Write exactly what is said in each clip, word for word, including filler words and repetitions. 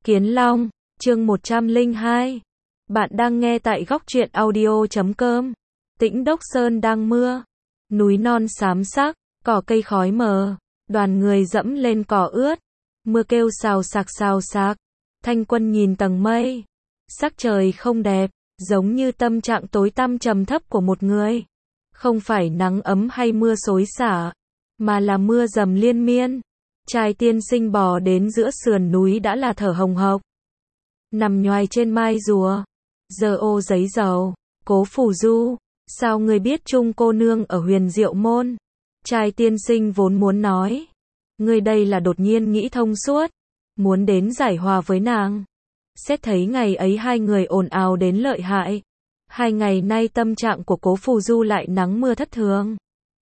Kiến Long, chương một trăm lẻ hai. Bạn đang nghe tại góc truyện audio chấm com. Tĩnh Đốc Sơn đang mưa. Núi non xám sắc, cỏ cây khói mờ. Đoàn người dẫm lên cỏ ướt. Mưa kêu xào xạc xào xạc. Thanh Quân nhìn tầng mây. Sắc trời không đẹp, giống như tâm trạng tối tăm trầm thấp của một người. Không phải nắng ấm hay mưa xối xả, mà là mưa dầm liên miên. Trai tiên sinh bò đến giữa sườn núi đã là thở hồng hộc. Nằm nhoài trên mai rùa. Giờ ô giấy dầu. Cố Phù Du, sao ngươi biết Trung cô nương ở Huyền Diệu Môn? Trai tiên sinh vốn muốn nói. Ngươi đây là đột nhiên nghĩ thông suốt. Muốn đến giải hòa với nàng. Xét thấy ngày ấy hai người ồn ào đến lợi hại. Hai ngày nay tâm trạng của Cố Phù Du lại nắng mưa thất thường.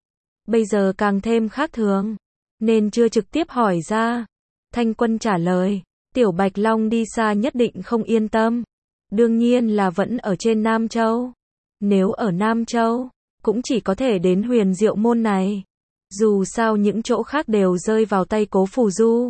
Bây giờ càng thêm khác thường. Nên chưa trực tiếp hỏi ra. Thanh Quân trả lời, Tiểu Bạch Long đi xa nhất định không yên tâm. Đương nhiên là vẫn ở trên Nam Châu. Nếu ở Nam Châu, cũng chỉ có thể đến Huyền Diệu Môn này. Dù sao những chỗ khác đều rơi vào tay Cố Phù Du.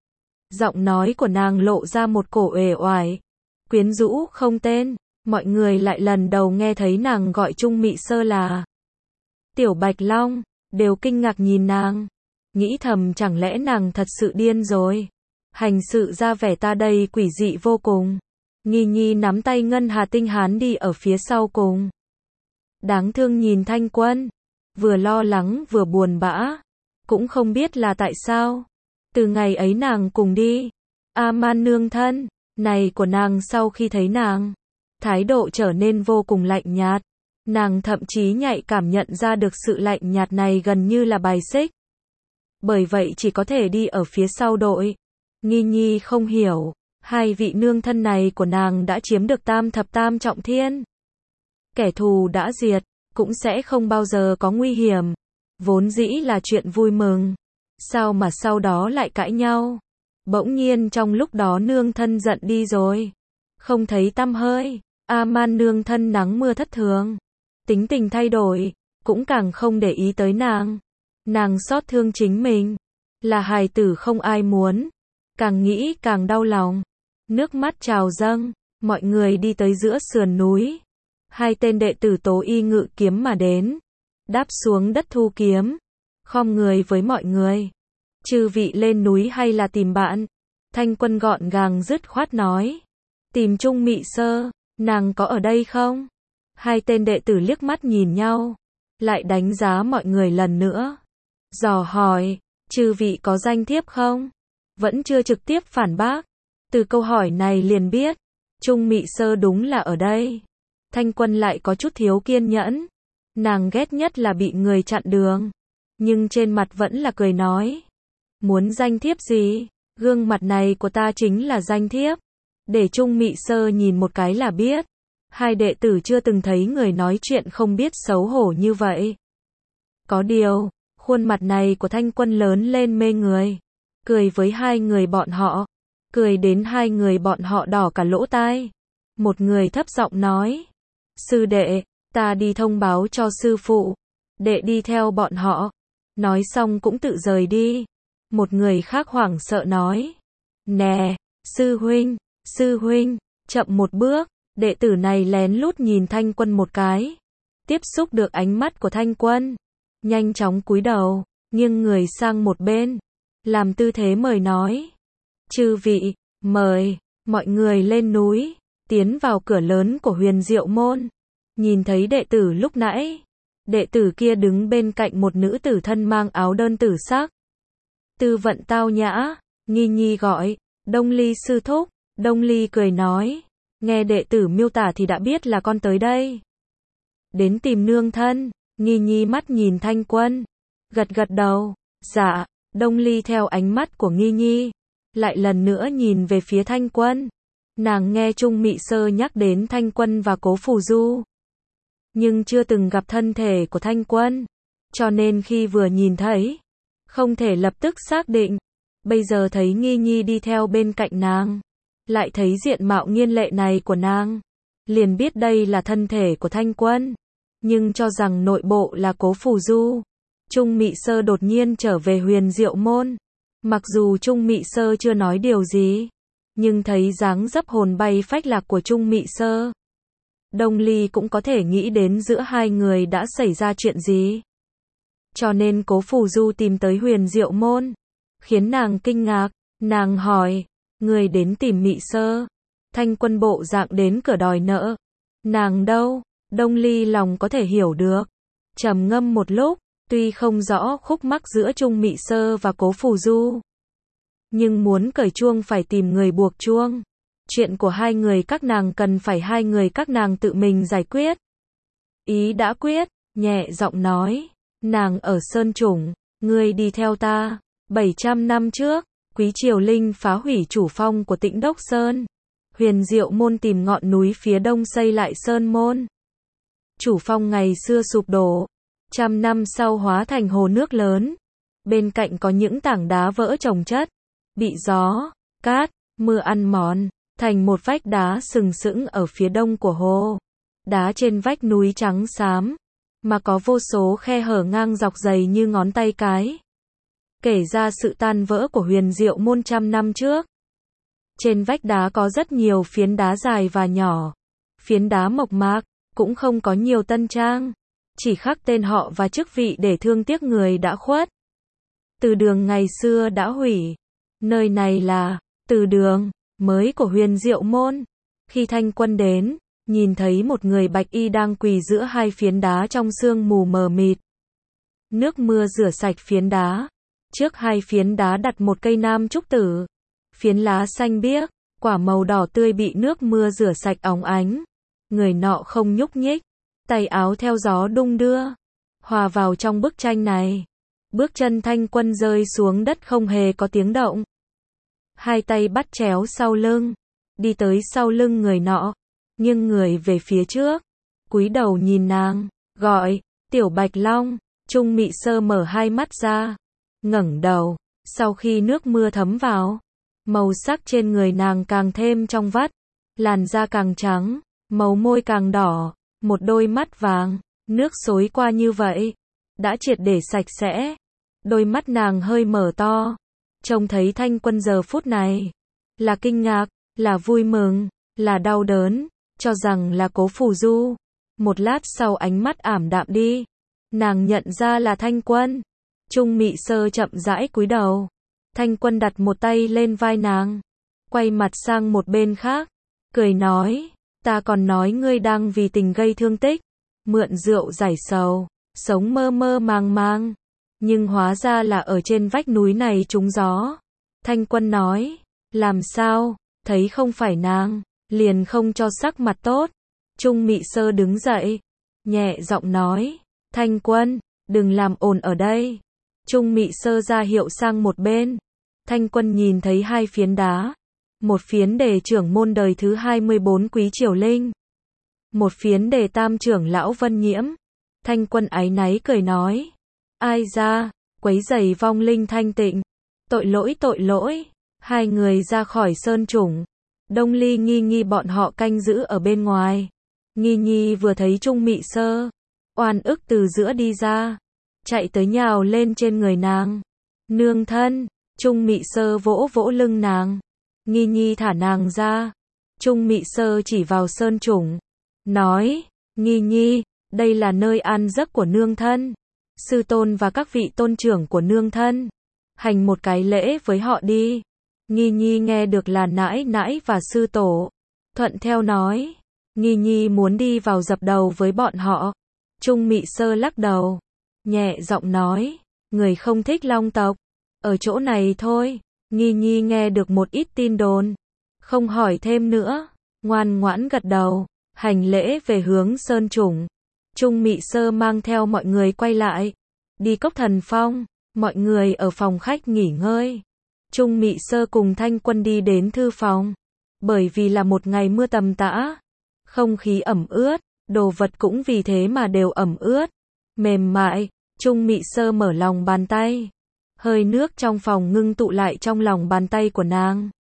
Giọng nói của nàng lộ ra một cổ uể oải, quyến rũ không tên. Mọi người lại lần đầu nghe thấy nàng gọi Trung Mị Sơ là Tiểu Bạch Long, đều kinh ngạc nhìn nàng. Nghĩ thầm chẳng lẽ nàng thật sự điên rồi. Hành sự ra vẻ ta đây quỷ dị vô cùng. Nghi Nhi nắm tay Ngân Hà Tinh Hán đi ở phía sau cùng. Đáng thương nhìn Thanh Quân. Vừa lo lắng vừa buồn bã. Cũng không biết là tại sao. Từ ngày ấy nàng cùng đi. A Man nương thân. Này của nàng sau khi thấy nàng. Thái độ trở nên vô cùng lạnh nhạt. Nàng thậm chí nhạy cảm nhận ra được sự lạnh nhạt này gần như là bài xích. Bởi vậy chỉ có thể đi ở phía sau đội. Nghi Nhi không hiểu, hai vị nương thân này của nàng đã chiếm được tam thập tam trọng thiên. Kẻ thù đã diệt, cũng sẽ không bao giờ có nguy hiểm. Vốn dĩ là chuyện vui mừng. Sao mà sau đó lại cãi nhau? Bỗng nhiên trong lúc đó nương thân giận đi rồi. Không thấy tăm hơi. A Man nương thân nắng mưa thất thường. Tính tình thay đổi, cũng càng không để ý tới nàng. Nàng xót thương chính mình. Là hài tử không ai muốn. Càng nghĩ càng đau lòng. Nước mắt trào dâng. Mọi người đi tới giữa sườn núi. Hai tên đệ tử Tố Y ngự kiếm mà đến. Đáp xuống đất thu kiếm. Khom người với mọi người. Chư vị lên núi hay là tìm bạn? Thanh Quân gọn gàng dứt khoát nói. Tìm Trung Mị Sơ. Nàng có ở đây không? Hai tên đệ tử liếc mắt nhìn nhau. Lại đánh giá mọi người lần nữa. Dò hỏi, chư vị có danh thiếp không? Vẫn chưa trực tiếp phản bác. Từ câu hỏi này liền biết. Trung Mị Sơ đúng là ở đây. Thanh Quân lại có chút thiếu kiên nhẫn. Nàng ghét nhất là bị người chặn đường. Nhưng trên mặt vẫn là cười nói. Muốn danh thiếp gì? Gương mặt này của ta chính là danh thiếp. Để Trung Mị Sơ nhìn một cái là biết. Hai đệ tử chưa từng thấy người nói chuyện không biết xấu hổ như vậy. Có điều, khuôn mặt này của Thanh Quân lớn lên mê người. Cười với hai người bọn họ. Cười đến hai người bọn họ đỏ cả lỗ tai. Một người thấp giọng nói. Sư đệ, ta đi thông báo cho sư phụ. Đệ đi theo bọn họ. Nói xong cũng tự rời đi. Một người khác hoảng sợ nói. Nè, sư huynh, sư huynh, chậm một bước. Đệ tử này lén lút nhìn Thanh Quân một cái. Tiếp xúc được ánh mắt của Thanh Quân. Nhanh chóng cúi đầu, nghiêng người sang một bên. Làm tư thế mời nói. Chư vị, mời, mọi người lên núi. Tiến vào cửa lớn của Huyền Diệu Môn. Nhìn thấy đệ tử lúc nãy. Đệ tử kia đứng bên cạnh một nữ tử thân mang áo đơn tử sắc. Tư vận tao nhã. Nghi Nhi gọi. Đông Ly sư thúc. Đông Ly cười nói. Nghe đệ tử miêu tả thì đã biết là con tới đây. Đến tìm nương thân. Nghi Nhi mắt nhìn Thanh Quân. Gật gật đầu. Dạ. Đông Ly theo ánh mắt của Nghi Nhi. Lại lần nữa nhìn về phía Thanh Quân. Nàng nghe Trung Mị Sơ nhắc đến Thanh Quân và Cố Phù Du. Nhưng chưa từng gặp thân thể của Thanh Quân. Cho nên khi vừa nhìn thấy. Không thể lập tức xác định. Bây giờ thấy Nghi Nhi đi theo bên cạnh nàng. Lại thấy diện mạo nghiên lệ này của nàng. Liền biết đây là thân thể của Thanh Quân. Nhưng cho rằng nội bộ là Cố Phù Du. Trung Mị Sơ đột nhiên trở về Huyền Diệu Môn. Mặc dù Trung Mị Sơ chưa nói điều gì. Nhưng thấy dáng dấp hồn bay phách lạc của Trung Mị Sơ, Đông Ly cũng có thể nghĩ đến giữa hai người đã xảy ra chuyện gì. Cho nên Cố Phù Du tìm tới Huyền Diệu Môn, khiến nàng kinh ngạc. Nàng hỏi, người đến tìm Mị Sơ? Thanh Quân bộ dạng đến cửa đòi nợ. Nàng đâu? Đông Ly lòng có thể hiểu được. Trầm ngâm một lúc, tuy không rõ khúc mắc giữa Trung Mị Sơ và Cố Phù Du, nhưng muốn cởi chuông phải tìm người buộc chuông. Chuyện của hai người các nàng cần phải hai người các nàng tự mình giải quyết. Ý đã quyết, nhẹ giọng nói, nàng ở Sơn Chủng, ngươi đi theo ta. bảy trăm năm trước, Quý Triều Linh phá hủy chủ phong của Tĩnh Đốc Sơn. Huyền Diệu Môn tìm ngọn núi phía đông xây lại Sơn Môn. Chủ phong ngày xưa sụp đổ, trăm năm sau hóa thành hồ nước lớn. Bên cạnh có những tảng đá vỡ chồng chất, bị gió, cát, mưa ăn mòn, thành một vách đá sừng sững ở phía đông của hồ. Đá trên vách núi trắng xám, mà có vô số khe hở ngang dọc dày như ngón tay cái, kể ra sự tan vỡ của Huyền Diệu Môn trăm năm trước. Trên vách đá có rất nhiều phiến đá dài và nhỏ. Phiến đá mộc mạc, cũng không có nhiều tân trang, chỉ khắc tên họ và chức vị để thương tiếc người đã khuất. Từ đường ngày xưa đã hủy. Nơi này là từ đường mới của Huyền Diệu Môn. Khi Thanh Quân đến, nhìn thấy một người bạch y đang quỳ giữa hai phiến đá trong sương mù mờ mịt. Nước mưa rửa sạch phiến đá. Trước hai phiến đá đặt một cây nam trúc tử. Phiến lá xanh biếc, quả màu đỏ tươi bị nước mưa rửa sạch óng ánh. Người nọ không nhúc nhích, tay áo theo gió đung đưa, hòa vào trong bức tranh này. Bước chân Thanh Quân rơi xuống đất không hề có tiếng động. Hai tay bắt chéo sau lưng, đi tới sau lưng người nọ, nghiêng người về phía trước, cúi đầu nhìn nàng, gọi, Tiểu Bạch Long. Trung Mị Sơ mở hai mắt ra, ngẩng đầu, sau khi nước mưa thấm vào, màu sắc trên người nàng càng thêm trong vắt, làn da càng trắng, màu môi càng đỏ, một đôi mắt vàng, nước xối qua như vậy, đã triệt để sạch sẽ. Đôi mắt nàng hơi mở to, trông thấy Thanh Quân giờ phút này, là kinh ngạc, là vui mừng, là đau đớn, cho rằng là Cố Phù Du. Một lát sau ánh mắt ảm đạm đi, nàng nhận ra là Thanh Quân. Trung Mị Sơ chậm rãi cúi đầu. Thanh Quân đặt một tay lên vai nàng, quay mặt sang một bên khác, cười nói, ta còn nói ngươi đang vì tình gây thương tích, mượn rượu giải sầu, sống mơ mơ màng màng, nhưng hóa ra là ở trên vách núi này trúng gió. Thanh Quân nói, làm sao, thấy không phải nàng, liền không cho sắc mặt tốt. Trung Mị Sơ đứng dậy, nhẹ giọng nói, Thanh Quân, đừng làm ồn ở đây. Trung Mị Sơ ra hiệu sang một bên. Thanh Quân nhìn thấy hai phiến đá. Một phiến đề trưởng môn đời thứ hai mươi bốn Quý Triều Linh. Một phiến đề tam trưởng lão Vân Nhiễm. Thanh Quân áy náy cười nói, ai ra, quấy rầy vong linh thanh tịnh. Tội lỗi tội lỗi. Hai người ra khỏi Sơn Chủng. Đông Ly nghi nghi bọn họ canh giữ ở bên ngoài. Nghi nhi vừa thấy Trung Mị Sơ, oan ức từ giữa đi ra, chạy tới nhào lên trên người nàng. Nương thân. Trung Mị Sơ vỗ vỗ lưng nàng. Nghi nhi thả nàng ra. Trung Mị Sơ chỉ vào Sơn Chủng, nói, Nghi nhi, đây là nơi an giấc của nương thân. Sư tôn và các vị tôn trưởng của nương thân, hành một cái lễ với họ đi. Nghi nhi nghe được là nãi nãi và sư tổ, thuận theo nói, Nghi nhi muốn đi vào dập đầu với bọn họ. Trung Mị Sơ lắc đầu, nhẹ giọng nói, người không thích Long tộc, ở chỗ này thôi. Nghi nhi nghe được một ít tin đồn, không hỏi thêm nữa, ngoan ngoãn gật đầu, hành lễ về hướng Sơn Chủng. Trung Mị Sơ mang theo mọi người quay lại, đi Cốc Thần Phong, mọi người ở phòng khách nghỉ ngơi. Trung Mị Sơ cùng Thanh Quân đi đến thư phòng, bởi vì là một ngày mưa tầm tã, không khí ẩm ướt, đồ vật cũng vì thế mà đều ẩm ướt, mềm mại. Trung Mị Sơ mở lòng bàn tay, hơi nước trong phòng ngưng tụ lại trong lòng bàn tay của nàng.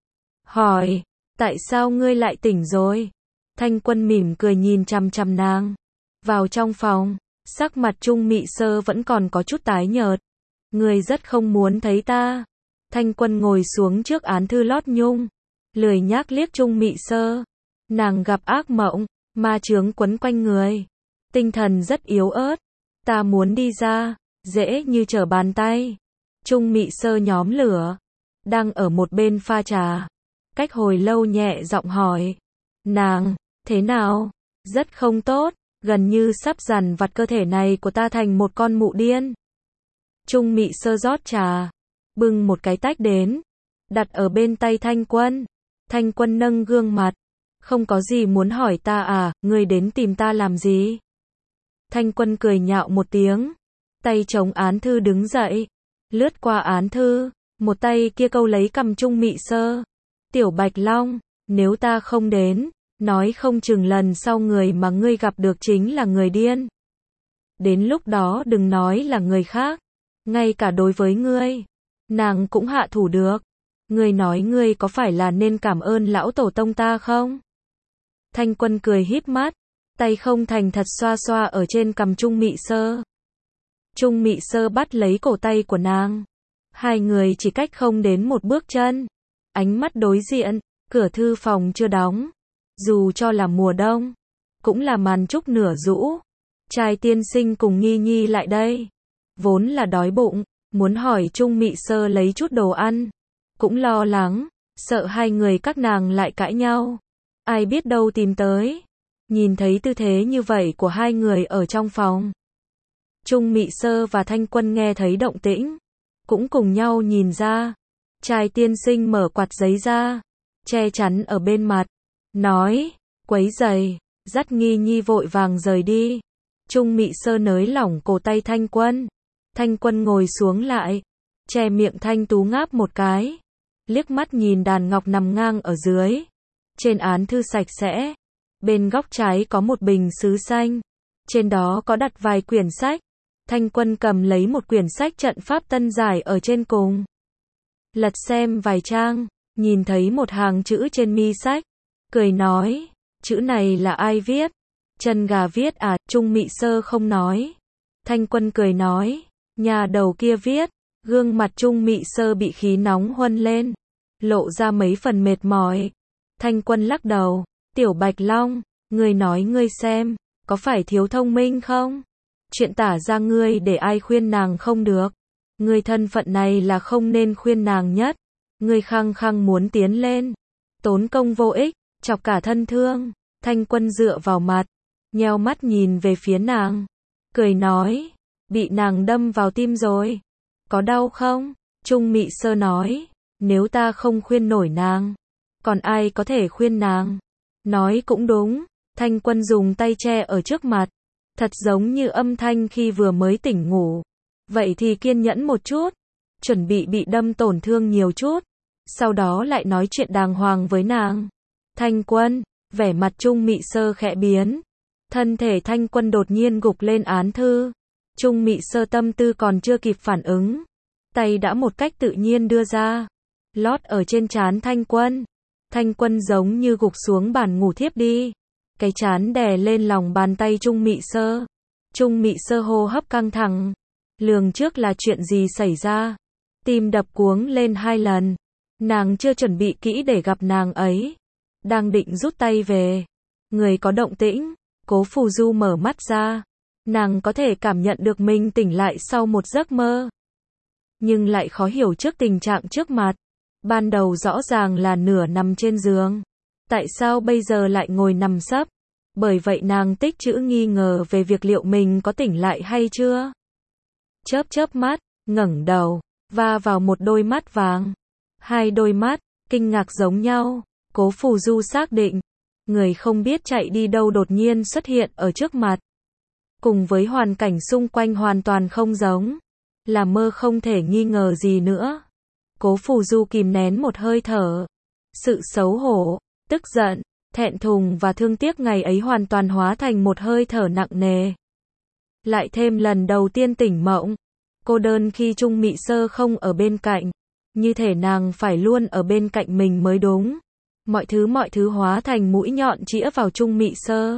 Hỏi, tại sao ngươi lại tỉnh rồi? Thanh Quân mỉm cười nhìn chằm chằm nàng. Vào trong phòng, sắc mặt Trung Mị Sơ vẫn còn có chút tái nhợt. Ngươi rất không muốn thấy ta. Thanh Quân ngồi xuống trước án thư lót nhung, lười nhác liếc Trung Mị Sơ. Nàng gặp ác mộng, ma chướng quấn quanh người. Tinh thần rất yếu ớt. Ta muốn đi ra, dễ như trở bàn tay. Trung Mị Sơ nhóm lửa. Đang ở một bên pha trà. Cách hồi lâu nhẹ giọng hỏi. Nàng, thế nào? Rất không tốt, gần như sắp dằn vặt cơ thể này của ta thành một con mụ điên. Trung Mị Sơ rót trà, bưng một cái tách đến, đặt ở bên tay Thanh Quân. Thanh Quân nâng gương mặt, không có gì muốn hỏi ta à, ngươi đến tìm ta làm gì? Thanh Quân cười nhạo một tiếng, tay chống án thư đứng dậy, lướt qua án thư, một tay kia câu lấy cằm Trung Mị Sơ. Tiểu Bạch Long, nếu ta không đến, nói không chừng lần sau người mà ngươi gặp được chính là người điên. Đến lúc đó đừng nói là người khác, ngay cả đối với ngươi, nàng cũng hạ thủ được. Ngươi nói ngươi có phải là nên cảm ơn lão tổ tông ta không? Thanh Quân cười híp mắt, tay không thành thật xoa xoa ở trên cằm Trung Mị Sơ. Trung Mị Sơ bắt lấy cổ tay của nàng. Hai người chỉ cách không đến một bước chân. Ánh mắt đối diện, cửa thư phòng chưa đóng. Dù cho là mùa đông, cũng là màn trúc nửa rũ. Trai tiên sinh cùng Nghi Nhi lại đây. Vốn là đói bụng, muốn hỏi Trung Mị Sơ lấy chút đồ ăn. Cũng lo lắng, sợ hai người các nàng lại cãi nhau. Ai biết đâu tìm tới. Nhìn thấy tư thế như vậy của hai người ở trong phòng. Trung Mị Sơ và Thanh Quân nghe thấy động tĩnh, cũng cùng nhau nhìn ra. Trai tiên sinh mở quạt giấy ra, che chắn ở bên mặt, nói, quấy giày, dắt Nghi Nhi vội vàng rời đi. Trung Mị Sơ nới lỏng cổ tay Thanh Quân. Thanh Quân ngồi xuống lại, che miệng thanh tú ngáp một cái, liếc mắt nhìn đàn ngọc nằm ngang ở dưới. Trên án thư sạch sẽ, bên góc trái có một bình sứ xanh, trên đó có đặt vài quyển sách. Thanh Quân cầm lấy một quyển sách trận pháp tân giải ở trên cùng. Lật xem vài trang, nhìn thấy một hàng chữ trên mi sách, cười nói, chữ này là ai viết? Chân gà viết à? Trung Mị Sơ không nói. Thanh Quân cười nói, nhà đầu kia viết. Gương mặt Trung Mị Sơ bị khí nóng huân lên, lộ ra mấy phần mệt mỏi. Thanh Quân lắc đầu, Tiểu Bạch Long, ngươi nói ngươi xem, có phải thiếu thông minh không? Chuyện tả ra ngươi để ai khuyên nàng không được. Ngươi thân phận này là không nên khuyên nàng nhất. Ngươi khăng khăng muốn tiến lên, tốn công vô ích, chọc cả thân thương. Thanh Quân dựa vào mặt, nheo mắt nhìn về phía nàng, cười nói, bị nàng đâm vào tim rồi. Có đau không? Trung Mị Sơ nói, nếu ta không khuyên nổi nàng, còn ai có thể khuyên nàng? Nói cũng đúng. Thanh Quân dùng tay che ở trước mặt, thật giống như âm thanh khi vừa mới tỉnh ngủ. Vậy thì kiên nhẫn một chút, chuẩn bị bị đâm tổn thương nhiều chút, sau đó lại nói chuyện đàng hoàng với nàng. Thanh Quân, vẻ mặt Trung Mị Sơ khẽ biến, thân thể Thanh Quân đột nhiên gục lên án thư. Trung Mị Sơ tâm tư còn chưa kịp phản ứng, tay đã một cách tự nhiên đưa ra, lót ở trên trán Thanh Quân. Thanh Quân giống như gục xuống bàn ngủ thiếp đi, cái trán đè lên lòng bàn tay Trung Mị Sơ. Trung Mị Sơ hô hấp căng thẳng, lường trước là chuyện gì xảy ra, tim đập cuống lên hai lần. Nàng chưa chuẩn bị kỹ để gặp nàng ấy, đang định rút tay về, người có động tĩnh. Cố Phù Du mở mắt ra, nàng có thể cảm nhận được mình tỉnh lại sau một giấc mơ, nhưng lại khó hiểu trước tình trạng trước mặt. Ban đầu rõ ràng là nửa nằm trên giường, tại sao bây giờ lại ngồi nằm sấp? Bởi vậy nàng tích trữ nghi ngờ về việc liệu mình có tỉnh lại hay chưa. Chớp chớp mắt, ngẩng đầu, va vào một đôi mắt vàng. Hai đôi mắt, kinh ngạc giống nhau. Cố Phù Du xác định, người không biết chạy đi đâu đột nhiên xuất hiện ở trước mặt. Cùng với hoàn cảnh xung quanh hoàn toàn không giống, là mơ không thể nghi ngờ gì nữa. Cố Phù Du kìm nén một hơi thở. Sự xấu hổ, tức giận, thẹn thùng và thương tiếc ngày ấy hoàn toàn hóa thành một hơi thở nặng nề. Lại thêm lần đầu tiên tỉnh mộng, cô đơn khi Trung Mị Sơ không ở bên cạnh, như thể nàng phải luôn ở bên cạnh mình mới đúng. Mọi thứ mọi thứ hóa thành mũi nhọn chĩa vào Trung Mị Sơ.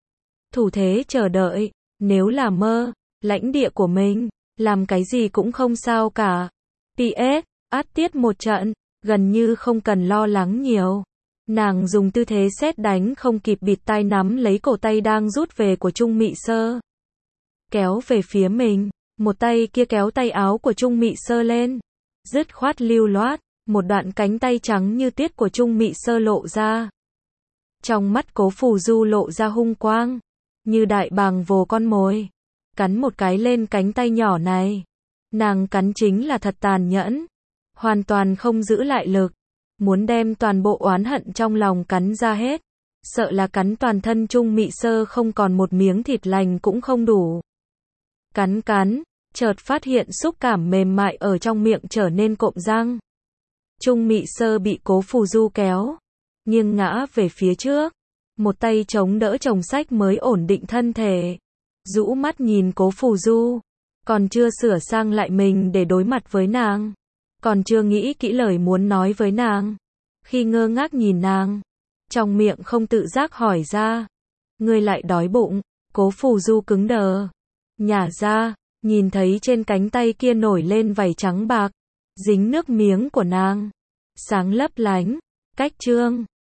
Thủ thế chờ đợi, nếu là mơ, lãnh địa của mình, làm cái gì cũng không sao cả. pê ét, át tiết một trận, gần như không cần lo lắng nhiều. Nàng dùng tư thế sét đánh không kịp bịt tai nắm lấy cổ tay đang rút về của Trung Mị Sơ. Kéo về phía mình, một tay kia kéo tay áo của Trung Mị Sơ lên. Dứt khoát lưu loát, một đoạn cánh tay trắng như tuyết của Trung Mị Sơ lộ ra. Trong mắt Cố Phù Du lộ ra hung quang, như đại bàng vồ con mồi. Cắn một cái lên cánh tay nhỏ này. Nàng cắn chính là thật tàn nhẫn, hoàn toàn không giữ lại lực, muốn đem toàn bộ oán hận trong lòng cắn ra hết, sợ là cắn toàn thân Trung Mị Sơ không còn một miếng thịt lành cũng không đủ. Cắn cắn, chợt phát hiện xúc cảm mềm mại ở trong miệng trở nên cộm răng. Trung Mị Sơ bị Cố Phù Du kéo, nghiêng ngã về phía trước, một tay chống đỡ chồng sách mới ổn định thân thể, rũ mắt nhìn Cố Phù Du, còn chưa sửa sang lại mình để đối mặt với nàng, còn chưa nghĩ kỹ lời muốn nói với nàng. Khi ngơ ngác nhìn nàng, trong miệng không tự giác hỏi ra, ngươi lại đói bụng? Cố Phù Du cứng đờ, nhả ra, nhìn thấy trên cánh tay kia nổi lên vảy trắng bạc, dính nước miếng của nàng, sáng lấp lánh, cách trương.